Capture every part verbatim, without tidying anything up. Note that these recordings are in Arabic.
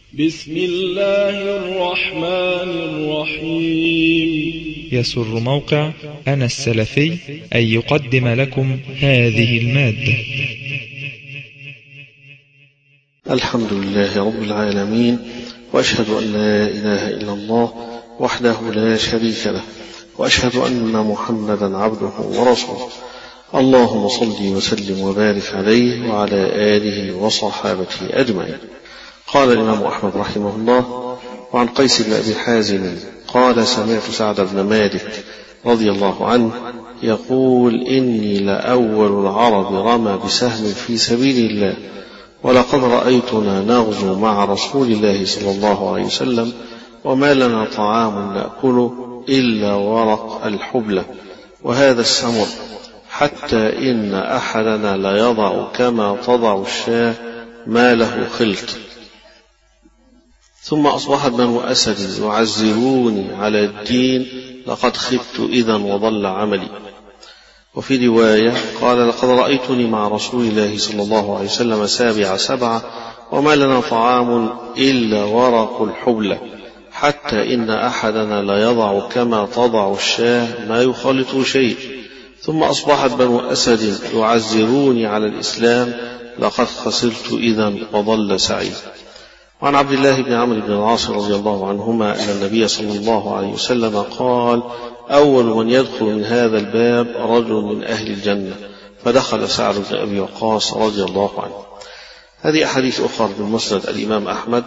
بسم الله الرحمن الرحيم. يسر موقع أنا السلفي أن يقدم لكم هذه المادة. الحمد لله رب العالمين، وأشهد أن لا إله إلا الله وحده لا شريك له، وأشهد أن محمدا عبده ورسوله. اللهم صل وسلم وبارك عليه وعلى آله وصحابته أجمعين. قال الإمام أحمد رحمه الله: وعن قيس بن أبي حازم قال: سمعت سعد بن مالك رضي الله عنه يقول: إني لأول العرب رمى بسهم في سبيل الله، ولقد رأيتنا نغزو مع رسول الله صلى الله عليه وسلم، وما لنا طعام نأكله إلا ورق الحبلة وهذا السمر، حتى إن أحدنا ليضع كما تضع الشاة ما له خلط. ثم أصبحت بنو أسد يعزروني على الدين، لقد خبت إذا وضل عملي. وفي رواية قال: لقد رأيتني مع رسول الله صلى الله عليه وسلم سابع سبعة، وما لنا طعام إلا ورق الحبلة، حتى إن أحدنا ليضع كما تضع الشاة ما يخالط شيء. ثم أصبحت بنو أسد يعزروني على الإسلام، لقد خسرت إذا وضل سعي. وعن عبد الله بن عمرو بن العاص رضي الله عنهما أن النبي صلى الله عليه وسلم قال: أول من يدخل من هذا الباب رجل من أهل الجنة، فدخل سعد بن أبي وقاص رضي الله عنه. هذه أحاديث أخرى من مسند الإمام أحمد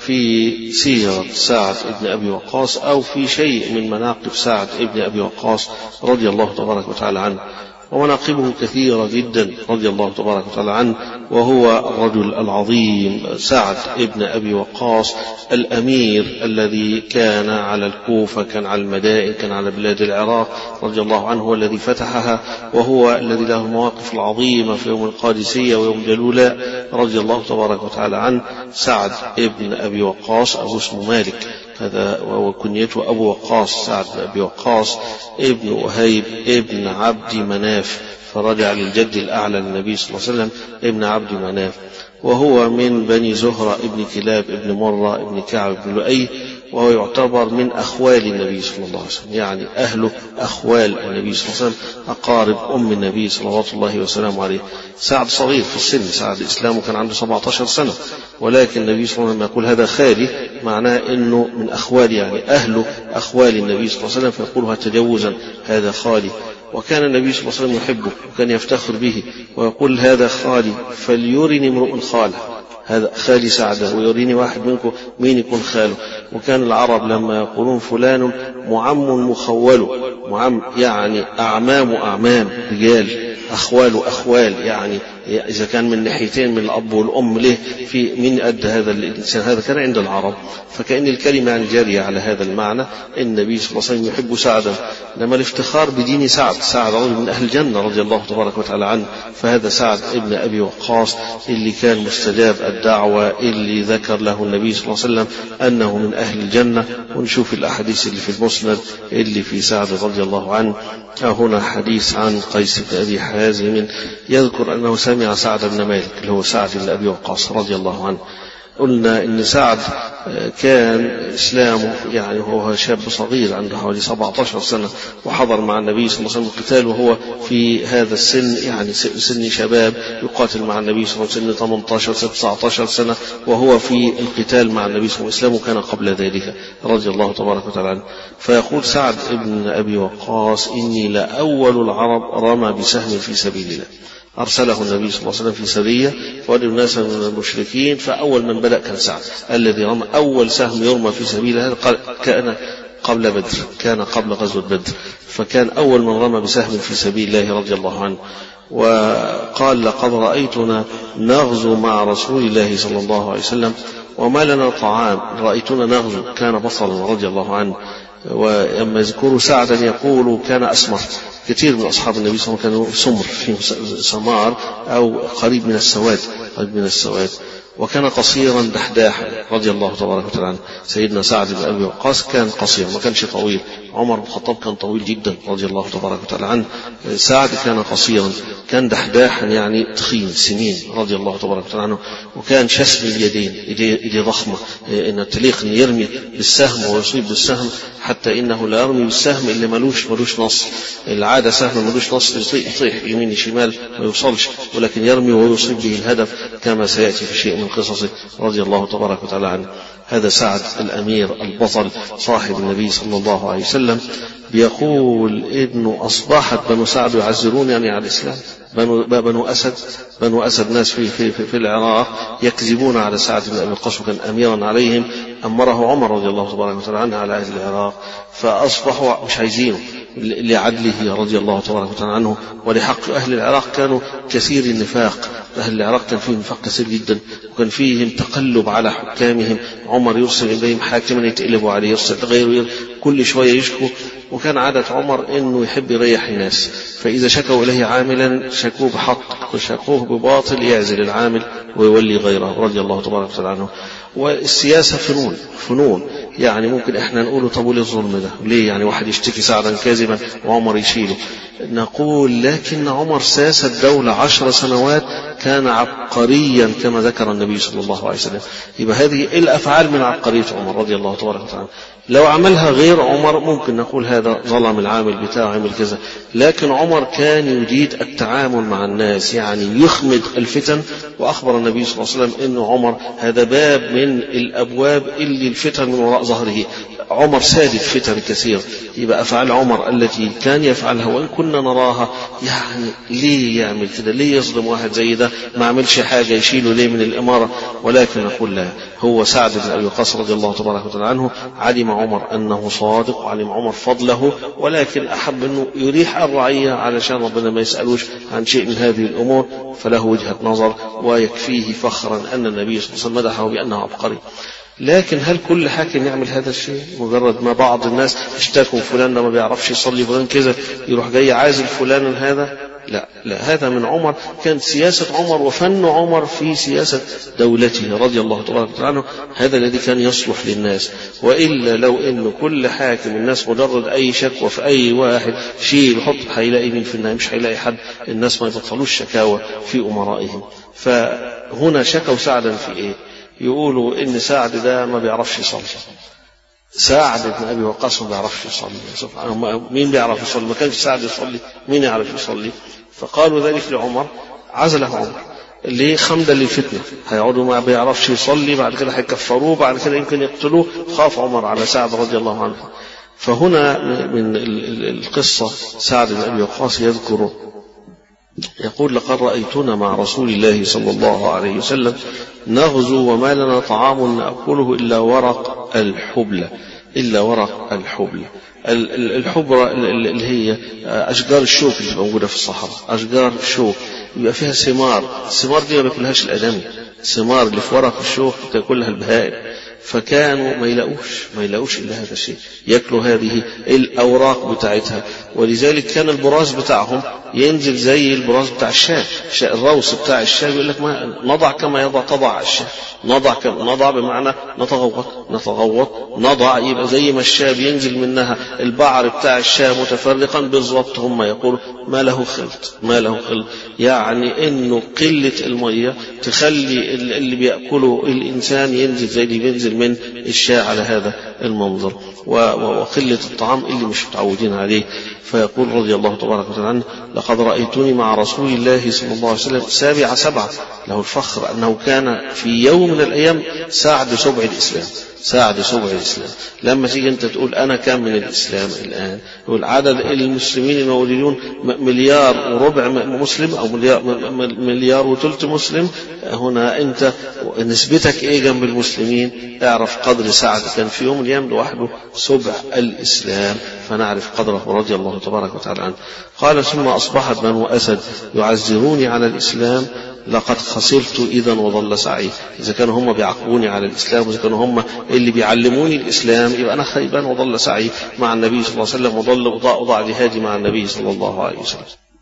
في سيرة سعد بن أبي وقاص، أو في شيء من مناقب سعد بن أبي وقاص رضي الله تبارك وتعالى عنه. ومناقبه كثيرة جدا رضي الله تبارك وتعالى عنه، وهو الرجل العظيم سعد ابن أبي وقاص الأمير الذي كان على الكوفة، كان على المدائن، كان على بلاد العراق رضي الله عنه، هو الذي فتحها، وهو الذي له المواقف العظيمة في يوم القادسية ويوم جلولاء رضي الله تبارك وتعالى عنه. سعد ابن أبي وقاص أبو اسمه مالك، هذا وهو كنيته أبو وقاص، سعد بن أبي وقاص ابن وهيب ابن عبد مناف، فرجع للجد الأعلى للنبي صلى الله عليه وسلم ابن عبد مناف، وهو من بني زهرة ابن كلاب ابن مرة ابن كعب ابن لؤي، وهو يعتبر من أخوال النبي صلى الله عليه وسلم، يعني أهله أخوال النبي صلى الله عليه وسلم، أقارب أم النبي صلى الله وسلم عليه. سعد صغير في السن، سعد إسلامه كان عنده سبعة عشر سنة، ولكن النبي صلى الله عليه وسلم يقول هذا خالي، معناه أنه من أخوال، يعني أهله أخوال النبي صلى الله عليه وسلم، فيقولها تجوزا هذا خالي. وكان النبي صلى الله عليه وسلم يحبه وكان يفتخر به، ويقول هذا خالي فليرني امرؤ خاله، هذا خالي سعد ويريني واحد منكم مين يكون خاله. وكان العرب لما يقولون فلان معم مخول، معم يعني أعمام أعمام رجال، أخوال أخوال، يعني إذا كان من ناحيتين من الأب والأم له في من أدى هذا الإنسان، هذا كان عند العرب، فكأن الكلمة يعني جارية على هذا المعنى. النبي صلى الله عليه وسلم يحب سعدا، لما الافتخار بدين سعد، سعد رجل من أهل الجنة رضي الله تبارك وتعالى عنه، فهذا سعد ابن أبي وقاص اللي كان مستجاب الدعوة، اللي ذكر له النبي صلى الله عليه وسلم أنه من أهل الجنة. ونشوف الأحاديث اللي في المسند اللي في سعد رضي الله عنه. هنا حديث عن قيس بن أبي حازم يذكر أنه سمع سعد بن مالك اللي هو سعد بن أبي وقاص رضي الله عنه. قلنا إن سعد كان إسلامه يعني هو شاب صغير عنده حوالي سبعة عشر سنة، وحضر مع النبي صلى الله عليه وسلم القتال وهو في هذا السن، يعني سن شباب، يقاتل مع النبي صلى الله عليه وسلم ثمانية عشر تسعة عشر سنة، وهو في القتال مع النبي صلى الله عليه وسلم، وكان قبل ذلك رضي الله تبارك وتعالى عنه. فيقول سعد ابن أبي وقاص: إني لأول العرب رمى بسهم في سبيل الله. أرسله النبي صلى الله عليه وسلم في سرية فوجد الناس من المشركين، فأول من بدأ كان سعد الذي رمى أول سهم يرمى في سبيل الله، كان قبل بدر، كان قبل غزوة بدر، فكان أول من رمى بسهم في سبيل الله رضي الله عنه. وقال: لقد رأيتنا نغزو مع رسول الله صلى الله عليه وسلم، وما لنا طعام، رأيتنا نغزو، كان بصلا رضي الله عنه. ولما يذكروا سعدا يقول كان أسمر، كثير من أصحاب النبي صلى الله عليه وسلم كانوا سمر، فيهم سمار أو قريب من السواد، قريب من السواد. وكان قصيرا دحداحا رضي الله تبارك وتعالى عنه. سيدنا سعد بن أبي وقاص كان قصير، ما كانش طويل، عمر بن الخطاب كان طويل جدا رضي الله تبارك وتعالى عنه. سعد كان قصيرا، كان دحداحا يعني تخين سنين رضي الله تبارك وتعالى عنه، وكان شسم اليدين، ايديه ضخمه ان تليق ان يرمي بالسهم ويصيب بالسهم، حتى انه لا يرمي بالسهم اللي ملوش ملوش نص. العاده سهم ملوش نص يطيح يمين شمال ما يوصلش، ولكن يرمي ويصيب به الهدف كما سياتي في شيء من قصصه رضي الله تبارك وتعالى عنه. هذا سعد الأمير البطل صاحب النبي صلى الله عليه وسلم. بيقول إنه أصبحت بنو سعد يعزرون يعني على الإسلام. بنو, بنو أسد بنو أسد ناس في, في, في, في العراق يكذبون على سعد بن أبي وقاص، وكان أميرا عليهم، أمره عمر رضي الله تبارك وتعالى عنه على أهل العراق، فأصبحوا مش عايزينه لعدله رضي الله تبارك وتعالى عنه ولحق أهل العراق. كانوا كثير النفاق، أهل العراق كان فيهم نفاق كثير جدا، وكان فيهم تقلب على حكامهم. عمر يرسل إليهم حاكما يتقلبوا عليه، يرسل غيره كل شوية يشكوا. وكان عادة عمر إنه يحب يريح الناس، فإذا شكوا إليه عاملا شكوه بحق وشكوه بباطل يعزل العامل ويولي غيره رضي الله تبارك وتعالى عنه. والسياسة فنون فنون يعني ممكن احنا نقوله طب وليه الظلم ده؟ ليه يعني واحد يشتكي سعدا كاذبا وعمر يشيله؟ نقول لكن عمر ساس الدولة عشر سنوات، كان عبقريا كما ذكر النبي صلى الله عليه وسلم. يبقى هذه الأفعال من عبقرية عمر رضي الله تبارك وتعالى. لو عملها غير عمر ممكن نقول هذا ظلم العامل بتاعه عمل كذا، لكن عمر كان يريد التعامل مع الناس، يعني يخمد الفتن. وأخبر النبي صلى الله عليه وسلم أن عمر هذا باب من الأبواب اللي الفتن من وراء ظهره. عمر ساد الفتن كثير. يبقى أفعال عمر التي كان يفعلها وإن كنا نراها يعني ليه يعمل كده؟ ليه يظلم واحد زي ده؟ ما عملش حاجة يشيله ليه من الإمارة؟ ولكن نقول لا، هو سعد بن أبي وقاص رضي الله تبارك وتعالى عنه علم عمر أنه صادق، وعلم عمر فضله، ولكن أحب أنه يريح الرعية علشان ربنا ما يسألوش عن شيء من هذه الأمور، فله وجهة نظر ويكفيه فخرا أن النبي صلى الله عليه وسلم مدحه بأنه عبقري. لكن هل كل حاكم يعمل هذا الشيء؟ مجرد ما بعض الناس اشتكوا فلان ما بيعرفش يصلي، فلان كذا، يروح جاي عازل فلان هذا؟ لا لا، هذا من عمر، كان سياسة عمر وفن عمر في سياسة دولته رضي الله تبارك وتعالى عنه. هذا الذي كان يصلح للناس. وإلا لو إنه كل حاكم الناس مجرد أي شكوى في أي واحد شيء يحط، هيلاقي مين في النهاية؟ مش هيلاقي حد. الناس ما يبطلوش شكاوى في أمرائهم. فهنا شكوا سعدا في إيه؟ يقولوا إن سعد ده ما بيعرفش يصلي. سعد بن أبي وقاص ما بيعرفش يصلي. سبحان، مين بيعرف يصلي؟ ما كانش سعد يصلي، مين يعرف يصلي؟ فقالوا ذلك لعمر، عزله عمر ليه؟ خمدا للفتنة. هيقعدوا ما بيعرفش يصلي، بعد كده هيكفروه، بعد كده يمكن يقتلوه. خاف عمر على سعد رضي الله عنه. فهنا من القصة سعد بن أبي وقاص يذكر يقول: لقد رأيتنا مع رسول الله صلى الله عليه وسلم نغزو وما لنا طعام نأكله إلا ورق الحبلة إلا ورق الحبلة. الحبرة اللي هي أشجار الشوك اللي موجودة في الصحراء، أشجار الشوك يبقى فيها ثمار. الثمار دي ما بياكلهاش الآدمي، الثمار اللي في ورق الشوك بتاكلها البهائم. فكانوا ما يلاقوش ما يلاقوش إلا هذا الشيء، يأكلوا هذه الأوراق بتاعتها. ولذلك كان البراز بتاعهم ينزل زي البراز بتاع الشاه، الروس بتاع الشاه. يقول لك ما نضع كما يضع تضع الشاه، نضع كما نضع بمعنى نتغوط نتغوط نضع، يبقى زي ما الشاه بينزل منها البعر بتاع الشاه متفرقا بالضبط. هم يقولوا ما له خلط ما له خلط، يعني انه قلة المية تخلي اللي بيأكله الإنسان ينزل زي اللي بينزل من الشاه على هذا المنظر، وقلة الطعام اللي مش متعودين عليه. فيقول رضي الله تبارك وتعالى عنه: لقد رأيتني مع رسول الله صلى الله عليه وسلم سابع سبعة. له الفخر أنه كان في يوم من الأيام ساعد سبع الإسلام، ساعد سبع الإسلام. لما تيجي أنت تقول أنا كم من الإسلام الآن، يقول عدد المسلمين الموجودون مليار وربع مسلم أو مليار, مليار وثلث مسلم. هنا أنت نسبتك إيه جنب المسلمين؟ اعرف قدر سعد، كان في يوم الأيام لوحده سبع الإسلام، فنعرف قدره رضي الله تبارك وتعالى عنه. قال: ثم أصبحت بنو أسد يعزروني على الإسلام لقد خسرت إذا وضل سعي. إذا كانوا هم بيعاقبوني على الإسلام، وإذا كانوا هم اللي بيعلموني الإسلام، يبقى أنا خيبان وضل سعي مع النبي صلى الله عليه وسلم، وضل وضاع جهادي مع النبي صلى الله عليه وسلم.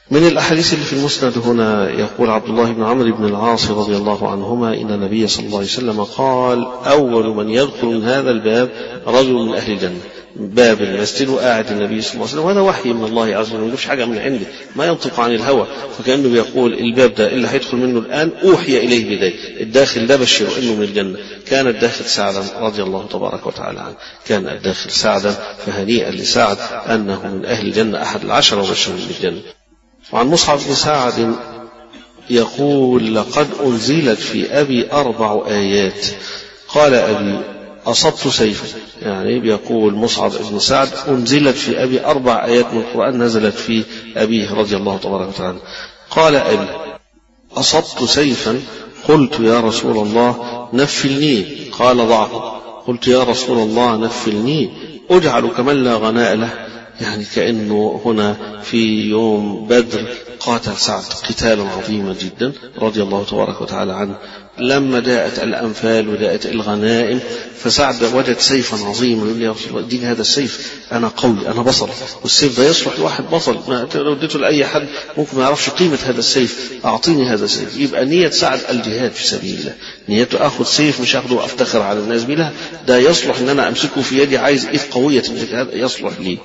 من الأحاديث اللي في المسند هنا يقول عبد الله بن عمرو بن العاص رضي الله عنهما إن النبي صلى الله عليه وسلم قال أول من يدخل من هذا الباب رجل من أهل الجنة. باب المسجد وقاعد النبي صلى الله عليه وسلم، وهذا وحي من الله عز وجل، مش حاجة من عنده، ما ينطق عن الهوى، فكأنه بيقول الباب ده اللي هيدخل منه الآن أوحي إليه بداية الداخل ده بشر إنه من الجنة. كان الداخل سعدا رضي الله تبارك وتعالى عنه، كان الداخل سعدا، فهنيئا لسعد أنه من أهل الجنة أحد العشرة وبشر بالجنة. وعن مصعب بن سعد يقول لقد أنزلت في أبي أربع آيات. قال أبي أصبت سيفا، يعني بيقول مصعب بن سعد أنزلت في أبي أربع آيات من القرآن نزلت في أبيه رضي الله تبارك وتعالى. قال أبي أصبت سيفا قلت يا رسول الله نفلني، قال ضعه. قلت يا رسول الله نفلني أجعل كمن لا غناء له، يعني كأنه هنا في يوم بدر قاتل سعد قتالا عظيما جدا رضي الله تبارك وتعالى عنه. لما داءت الأنفال وداءت الغنائم فسعد وجد سيفا عظيما، يقول يا رسول الله اديني هذا السيف، أنا قوي أنا بطل، والسيف ده يصلح لواحد بطل، لو اديته لأي حد ممكن ما يعرفش قيمة هذا السيف، أعطيني هذا السيف. يبقى نية سعد الجهاد في سبيل الله، نيته أخذ سيف مش أخذه أفتخر على الناس بلا، ده يصلح أن أنا أمسكه في يدي، عايز إيد قوية هذا يصلح لي.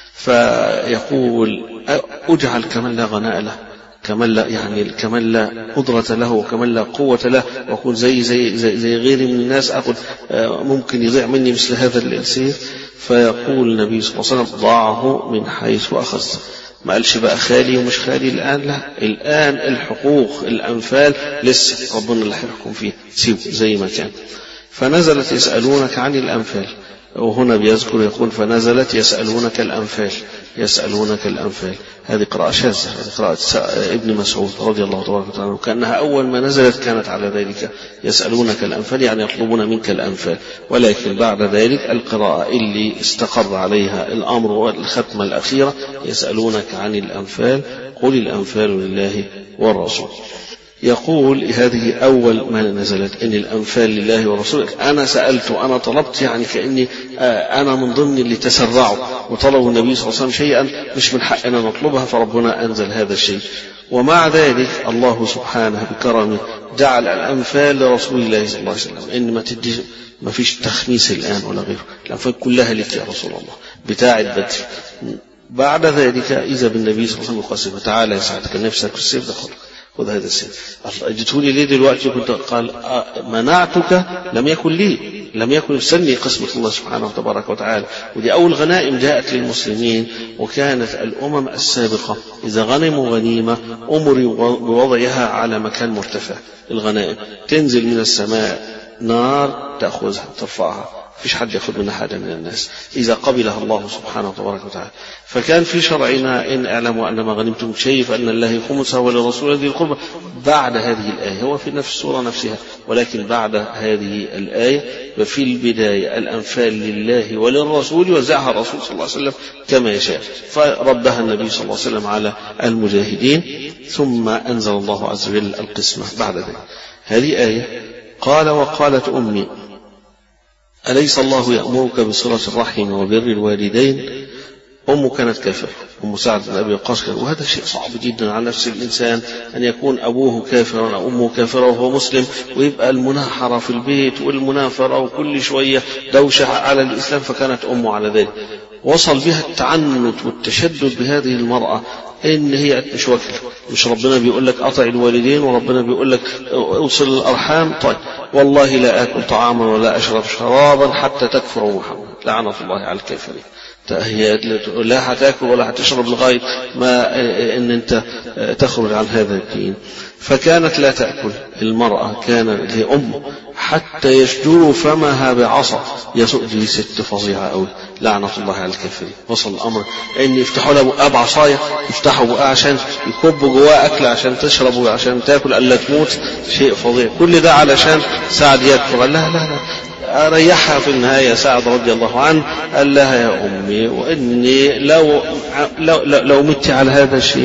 فيقول أجعل كمن لا غناء له، كمن لا يعني كمن لا قدرة له وكمن لا قوة له، وأكون زي زي زي, زي غيري من الناس، أخذ ممكن يضيع مني مثل هذا السيف. فيقول النبي صلى الله عليه وسلم ضعه من حيث أخذ. ما قالش بقى خالي ومش خالي الآن، لا، الآن الحقوق الأنفال لسه ربنا اللي هيحكم فيه، سيبه زي ما كان. فنزلت يسألونك عن الأنفال، وهنا بيذكر يقول فنزلت يسألونك الأنفال، يسألونك الأنفال. هذه قراءة شاذة، هذه قراءة ابن مسعود رضي الله تبارك وتعالى، وكأنها أول ما نزلت كانت على ذلك، يسألونك الأنفال يعني يطلبون منك الأنفال. ولكن بعد ذلك القراءة اللي استقر عليها الأمر والختمة الأخيرة يسألونك عن الأنفال قل الأنفال لله والرسول. يقول هذه أول ما نزلت إن الأنفال لله ورسوله. أنا سألت وأنا طلبت، يعني كأني أنا من ضمن اللي تسرعوا وطلبوا النبي صلى الله عليه وسلم شيئا مش من حقنا نطلبها، فربنا أنزل هذا الشيء. ومع ذلك الله سبحانه بكرمه جعل الأنفال لرسول الله صلى الله عليه وسلم، إن ما تدي ما فيش تخميس الآن ولا غيره، الأنفال كلها لك يا رسول الله بتاع بدر. بعد ذلك إذا بالنبي صلى الله عليه وسلم يقسم تعالى يا سعد كان نفسك في السيف ده خلق خذ هذا السيف. جئتوني ليه دلوقتي؟ كنت قال منعتك لم يكن لي، لم يكن يسني قسمة الله سبحانه وتبارك وتعالى. ودي أول غنائم جاءت للمسلمين، وكانت الأمم السابقة إذا غنموا غنيمة أمروا بوضعها على مكان مرتفع. الغنائم تنزل من السماء نار تأخذها ترفعها، فيش حد يأخذ منها حاجة من الناس إذا قبلها الله سبحانه وتبارك وتعالى. فكان في شرعنا إن اعلموا أن ما غنمتم شيء فأن الله خمسه وللرسول ذي القربى. بعد هذه الآية هو في نفس السورة نفسها، ولكن بعد هذه الآية وفي البداية الأنفال لله وللرسول وزعها الرسول صلى الله عليه وسلم كما يشاء، فردها النبي صلى الله عليه وسلم على المجاهدين، ثم أنزل الله عز وجل القسمة بعد ذلك. هذه آية. قال وقالت أمي أليس الله يأمرك بصلة الرحم وبر الوالدين؟ أمه كانت كافرة، أم سعد بن أبي وقاص، وهذا شيء صعب جدا على نفس الإنسان أن يكون أبوه كافرا أو أمه كافرة وهو مسلم، ويبقى المناحرة في البيت والمنافرة وكل شوية دوشة على الإسلام. فكانت أمه على ذلك. وصل بها التعنت والتشدد بهذه المرأة إن هي مش وكل، مش ربنا بيقول لك أطع الوالدين وربنا بيقول لك أوصل الأرحام؟ طيب والله لا أكل طعاما ولا أشرب شرابا حتى تكفروا محمد، لعنة الله على الكافرين. هي لا هتاكل ولا هتشرب لغاية ما إن أنت تخرج عن هذا الدين. فكانت لا تأكل المرأة، كان هي أم حتى يشجروا فمها بعصا. يسوء دي ست فظيعة أوي، لعنة الله على الكافرين. وصل الأمر أن يفتحوا له بقى بعصاية، يفتحوا بقى عشان يكبوا جواه أكل عشان تشرب عشان تأكل ألا تموت. شيء فظيع. كل ده علشان سعد يكفر. لا لا لا ريحها في النهاية سعد رضي الله عنه، قال لها يا أمي وإني لو, لو, لو, لو مت على هذا الشيء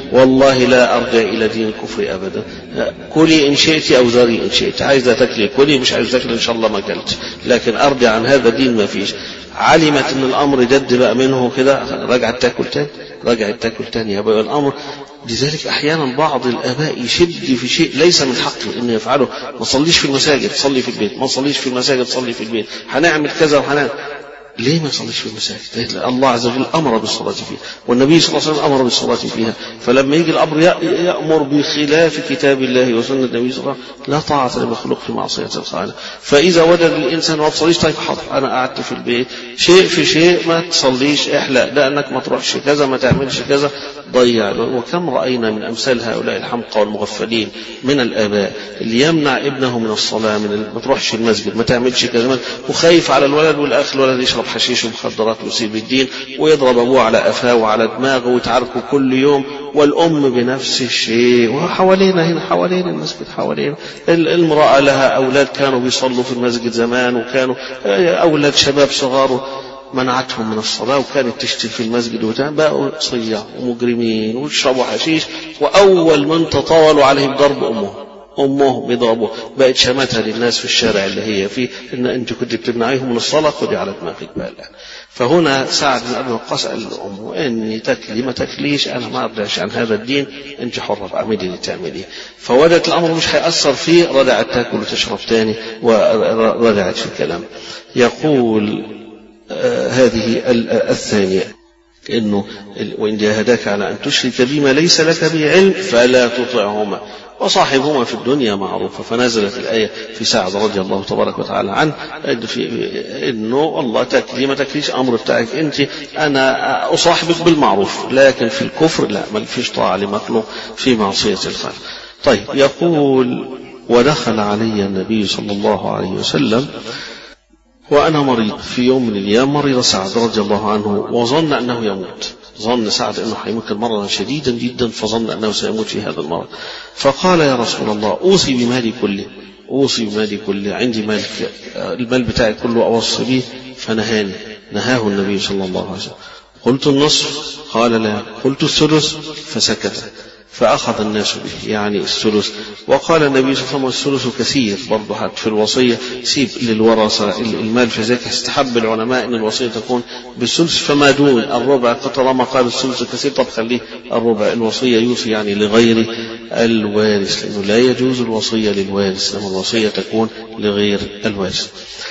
والله لا أرجع إلى دين الكفر أبدا، كلي إن شئت أو ذري إن شئت، عايزة تاكلي كلي، مش عايزة تاكلي إن شاء الله ما أكلت، لكن أرجع عن هذا الدين ما فيش. علمت أن الأمر جد بقى منه كده، رجعت تاكل تاني، رجعت تاكل تاني، يبقى الأمر. لذلك أحيانا بعض الآباء يشد في شيء ليس من حقه أن يفعله. ما صليش في المساجد، صلي في البيت، ما صليش في المساجد، صلي في البيت، هنعمل كذا وهنعمل. ليه ما يصليش في المساجد؟ الله عز وجل أمر بالصلاة فيها، والنبي صلى الله عليه وسلم أمر بالصلاة فيها. فلما يجي الأمر يأمر بخلاف كتاب الله وسنة النبي صلى الله عليه وسلم لا طاعة لمخلوق في معصية الخالق. فإذا وجد الإنسان ما تصليش، طيب حاضر أنا قعدت في البيت، شيء في شيء ما تصليش، احلق لأنك ما تروحش كذا، ما تعملش كذا، ضيع. وكم رأينا من أمثال هؤلاء الحمقى والمغفلين من الآباء اللي يمنع ابنه من الصلاة، من ما تروحش المسجد، ما تعملش كذا، وخايف على الولد، والأخ الولد يشرب حشيش ومخدرات ويسيب الدين ويضرب أبوه على أفاه وعلى دماغه ويتعاركوا كل يوم، والأم بنفس الشيء. وحوالينا هنا، حوالينا المسجد، حوالينا المرأة لها أولاد كانوا بيصلوا في المسجد زمان، وكانوا أولاد شباب صغار منعتهم من الصلاة وكانت تشتري في المسجد، وبقوا صياع ومجرمين ويشربوا حشيش، وأول من تطاولوا عليهم ضرب أمه أمه بيضربوه، بقت شماتها للناس في الشارع اللي هي فيه، إن أنت كنت بتمنعيهم من الصلاة، خدي على دماغك بقى الآن. فهنا سعد بن أبي وقاص قال لأمه إني تكلي ما تكليش، أنا ما أرجعش عن هذا الدين، أنت حرة اعملي اللي تعمليه. فوجدت الأمر مش هيأثر فيه، رجعت تاكل وتشرب تاني ورجعت في الكلام. يقول آه هذه الثانية إنه وإن جاهداك على أن تشرك بما ليس لك به علم فلا تطعهما وصاحبهما في الدنيا معروفة. فنزلت الآية في سعد رضي الله تبارك وتعالى عنه إنه الله تكلي ما تكليش، أمر بتاعك أنت، أنا أصاحبك بالمعروف، لكن في الكفر لا، ما فيش طاعة لمخلوق في معصية الخالق. طيب يقول ودخل علي النبي صلى الله عليه وسلم وأنا مريض، في يوم من الأيام مرض سعد رضي الله عنه وظن أنه يموت، ظن سعد أنه حيموت مرضا شديدا جدا، فظن أنه سيموت في هذا المرض. فقال يا رسول الله أوصي بمالي كله، أوصي بمالي كله، عندي مال، المال بتاعي كله أوصي به. فنهاني، نهاه النبي صلى الله عليه وسلم. قلت النصف؟ قال لا. قلت الثلث؟ فسكت. فأخذ الناس به، يعني الثلث. وقال النبي صلى الله عليه وسلم الثلث كثير، برضه حتى في الوصية سيب للورثة المال، فذلك استحب العلماء أن الوصية تكون بالثلث فما دون الربع، طالما قال الثلث كثير طب خليه الربع. الوصية يوصي يعني لغير الوارث، لأنه لا يجوز الوصية للوارث، لما الوصية تكون لغير الوارث.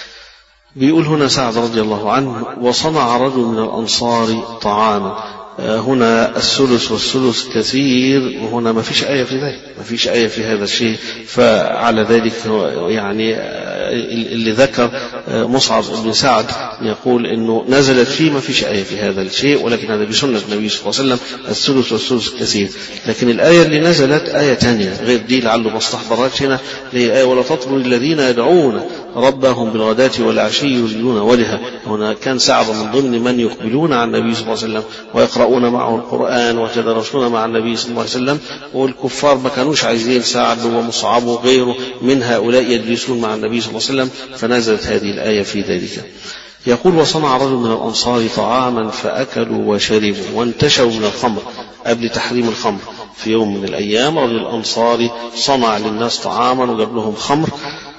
بيقول هنا سعد رضي الله عنه وصنع رجل من الأنصار طعاما. هنا الثلث والثلث كثير، وهنا ما فيش آية في ذلك، ما فيش آية في هذا الشيء. فعلى ذلك يعني اللي ذكر مصعب بن سعد يقول إنه نزلت فيه ما فيش آية في هذا الشيء، ولكن هذا بسنة النبي صلى الله عليه وسلم الثلث والثلث كثير. لكن الآية اللي نزلت آية تانية غير دي، لعله ما استحضرتش هنا، هي آية ولا تطروا الذين يدعون ربهم بالغداة والعشي يريدون وجهه. هنا كان سعد من ضمن من يقبلون على النبي صلى الله عليه وسلم ويقرؤون معه القرآن ويتدارسون مع النبي صلى الله عليه وسلم، والكفار ما كانوش عايزين سعد ومصعب وغيره من هؤلاء يجلسون مع النبي صلى الله عليه وسلم، فنزلت هذه الآية في ذلك. يقول وصنع رجل من الأنصار طعاما فأكلوا وشربوا وانتشوا من الخمر، قبل تحريم الخمر في يوم من الأيام رجل أنصاري صنع للناس طعاما وجاب لهم خمر،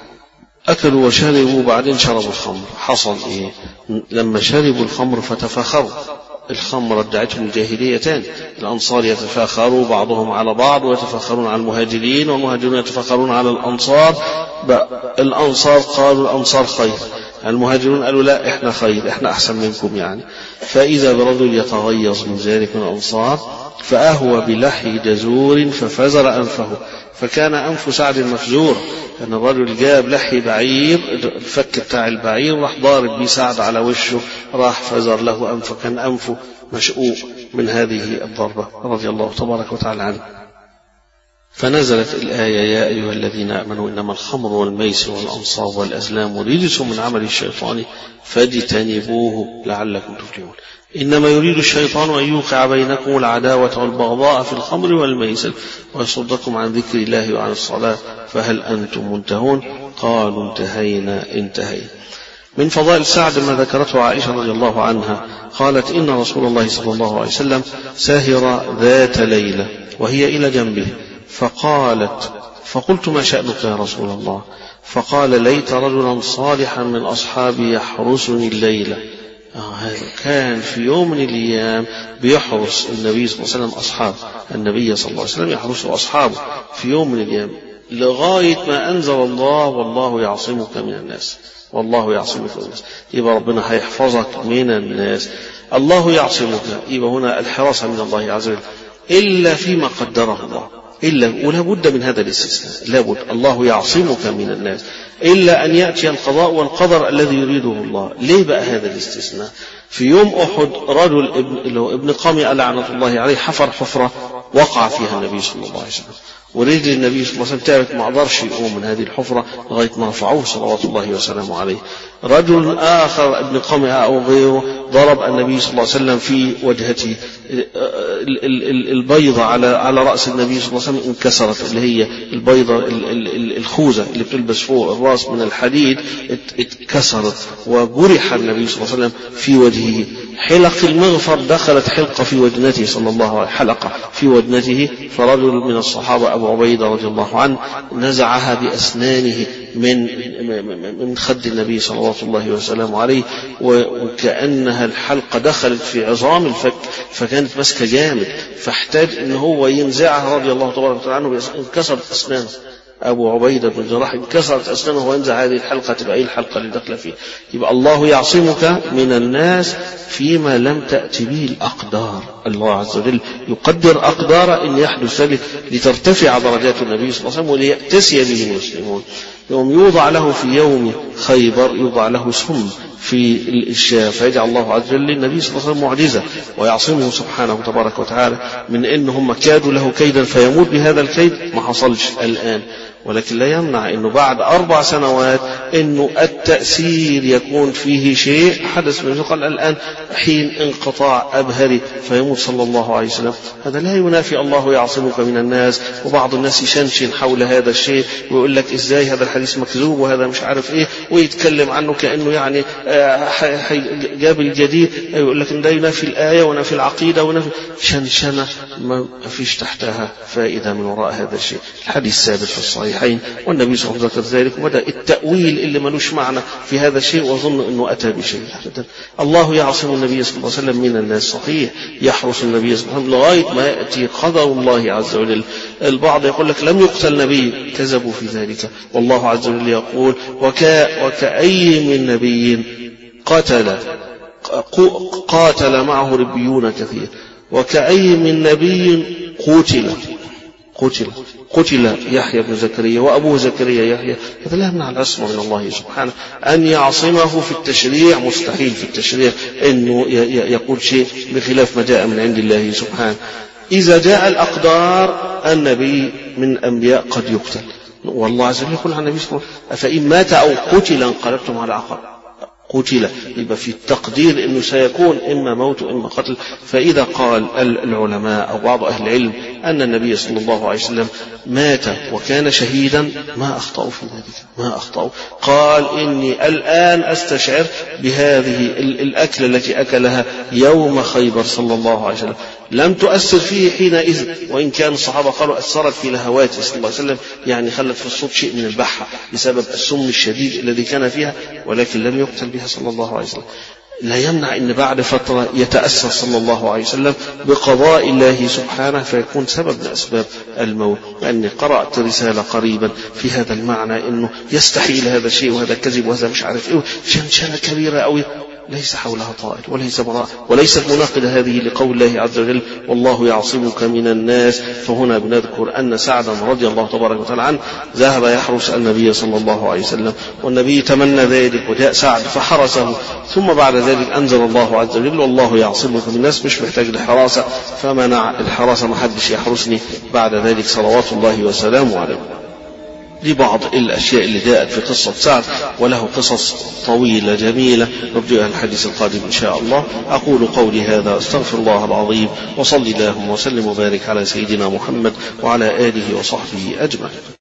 أكلوا وشربوا وبعدين شربوا الخمر. حصل إيه؟ لما شربوا الخمر فتفاخروا، الخمر رجعتهم الجاهلية تاني. الأنصار يتفاخروا بعضهم على بعض ويتفاخرون على المهاجرين، والمهاجرون يتفاخرون على الأنصار. الأنصار قالوا الأنصار خير، المهاجرون قالوا لا إحنا خير، إحنا أحسن منكم يعني. فإذا برجل يتغيظ من ذلك من الأنصار فأهوى بلحي جزور ففزر أنفه، فكان أنف سعد مفزور، أن الرجل جاب لحي بعير، الفك بتاع البعير راح ضارب بيه سعد على وشه، راح فزر له أنفه، كان أنفه مشقوق من هذه الضربة رضي الله تبارك وتعالى عنه. فنزلت الآية يا أيها الذين آمنوا إنما الخمر والميسر والأنصاب والأزلام رجس من عمل الشيطان فاجتنبوه لعلكم تفلحون. إنما يريد الشيطان أن يوقع بينكم العداوة والبغضاء في الخمر والميسر ويصدكم عن ذكر الله وعن الصلاة فهل أنتم منتهون؟ قالوا انتهينا انتهينا. من فضائل سعد ما ذكرته عائشة رضي الله عنها قالت إن رسول الله صلى الله عليه وسلم ساهر ذات ليلة وهي إلى جنبه فقالت فقلت ما شأنك يا رسول الله؟ فقال ليت رجلا صالحا من أصحابي يحرسني الليلة. كان في يوم من الأيام بيحرس النبي صلى الله عليه وسلم أصحاب النبي صلى الله عليه وسلم يحرس أصحابه في يوم من الأيام لغاية ما أنزل الله والله يعصمك من الناس والله يعصمك من الناس. يبقى ربنا هيحفظك من الناس. الله يعصمك يبقى هنا الحراسة من الله عز وجل إلا فيما قدره الله إلا ولا بد من هذا الاستثناء لا بد. الله يعصمك من الناس إلا أن يأتي القضاء والقدر الذي يريده الله. ليه بقى هذا الاستثناء؟ في يوم أحد رجل ابن, ابن قمئة لعنة الله عليه حفر حفرة وقع فيها النبي صلى الله عليه وسلم ورجل النبي صلى الله عليه وسلم تعبت ما قدرش يقوم من هذه الحفرة لغاية ما رفعوه صلوات الله وسلامه عليه. رجل آخر ابن قمئة أو غيره ضرب النبي صلى الله عليه وسلم في وجهته البيضة على على رأس النبي صلى الله عليه وسلم انكسرت اللي هي البيضة الخوذة اللي بتلبس فوق الرأس من الحديد اتكسرت وجرح النبي صلى الله عليه وسلم في وجهه. حلق المغفر دخلت حلقة في ودنته صلى الله عليه وسلم حلقة في ودنته فرجل من الصحابة أبو عبيدة رضي الله عنه نزعها بأسنانه من من خد النبي صلى الله وسلامه عليه وكأنها الحلقة دخلت في عظام الفك فكانت مسكة جامد فاحتاج ان هو ينزعها رضي الله تبارك وتعالى عنه. انكسرت أسنانه أبو عبيدة بن الجراح انكسرت أسنانه وينزع هذه الحلقة تبقى أي الحلقة اللي دخل فيها. يبقى الله يعصمك من الناس فيما لم تأتي به الأقدار. الله عز وجل يقدر أقدار إن يحدث ذلك لترتفع درجات النبي صلى الله عليه وسلم وليأتسي به المسلمون. يوم يوضع له في يوم خيبر يوضع له سم في الشاة فيجعل الله عز وجل للنبي صلى الله عليه وسلم معجزة ويعصمه سبحانه تبارك وتعالى من إنهم كادوا له كيدا فيموت بهذا الكيد. ما حصلش الآن ولكن لا يمنع أنه بعد أربع سنوات أنه التأثير يكون فيه شيء حدث من قال الآن حين انقطاع أبهري فيموت صلى الله عليه وسلم. هذا لا ينافي الله يعصمك من الناس. وبعض الناس يشنشن حول هذا الشيء ويقول لك إزاي هذا الحديث مكذوب وهذا مش عارف إيه ويتكلم عنه كأنه يعني جاب الجديد يقول لك إن ده ينافي الآية ونافي العقيدة ونافي شنشنة ما فيش تحتها فائدة من وراء هذا الشيء. الحديث ثابت في الصحيحين والنبي صلى الله عليه وسلم ذكر ذلك وبدأ التأويل اللي ملوش معنى في هذا الشيء وظن أنه أتى بشيء. الله يعصم النبي صلى الله عليه وسلم من الناس صحيح يحرس النبي صلى الله عليه وسلم لغاية ما يأتي قدر الله عز وجل. البعض يقول لك لم يقتل نبي كذبوا في ذلك والله عز وجل يقول وكا وكأي من نبي قتل قاتل معه ربيون كثير وكأي من نبي قتل قتل قتل يحيى بن زكريا وأبوه زكريا يحيى. هذا لا يمنع العصمة من الله سبحانه. أن يعصمه في التشريع مستحيل في التشريع أنه يقول شيء بخلاف ما جاء من عند الله سبحانه. إذا جاء الأقدار النبي من أنبياء قد يقتل والله عز وجل يقول عن النبي صلى الله عليه وسلم أفإن مات أو قتل انقلبتم على عقب قتل. يبقى في التقدير أنه سيكون إما موت وإما قتل. فإذا قال العلماء أو بعض أهل العلم أن النبي صلى الله عليه وسلم مات وكان شهيدا ما أخطأوا في ذلك ما أخطأوا. قال إني الآن أستشعر بهذه الأكلة التي أكلها يوم خيبر صلى الله عليه وسلم لم تؤثر فيه حينئذ وإن كان الصحابة قالوا أثرت في لهواته صلى الله عليه وسلم يعني خلت في الصوت شيء من البحة بسبب السم الشديد الذي كان فيها ولكن لم يقتل بها صلى الله عليه وسلم. لا يمنع أن بعد فترة يتأثر صلى الله عليه وسلم بقضاء الله سبحانه فيكون سبب من أسباب الموت. لأني قرأت رسالة قريبا في هذا المعنى أنه يستحيل هذا الشيء وهذا كذب وهذا مش عارف إيه شنشنة كبيرة أوي ليس حولها طائل وليس براء وليست مناقضة هذه لقول الله عز وجل والله يعصمك من الناس. فهنا بنذكر أن سعدا رضي الله تبارك وتعالى عنه ذهب يحرس النبي صلى الله عليه وسلم والنبي تمنى ذلك وجاء سعد فحرسه ثم بعد ذلك أنزل الله عز وجل والله يعصمك من الناس مش محتاج للحراسة فمنع الحراسة ما حدش يحرسني بعد ذلك صلوات الله وسلامه عليه. لبعض الأشياء اللي جاءت في قصة سعد وله قصص طويلة جميلة نرجوها الحديث القادم إن شاء الله. أقول قولي هذا أستغفر الله العظيم وصلي اللهم وسلم وبارك على سيدنا محمد وعلى آله وصحبه أجمعين.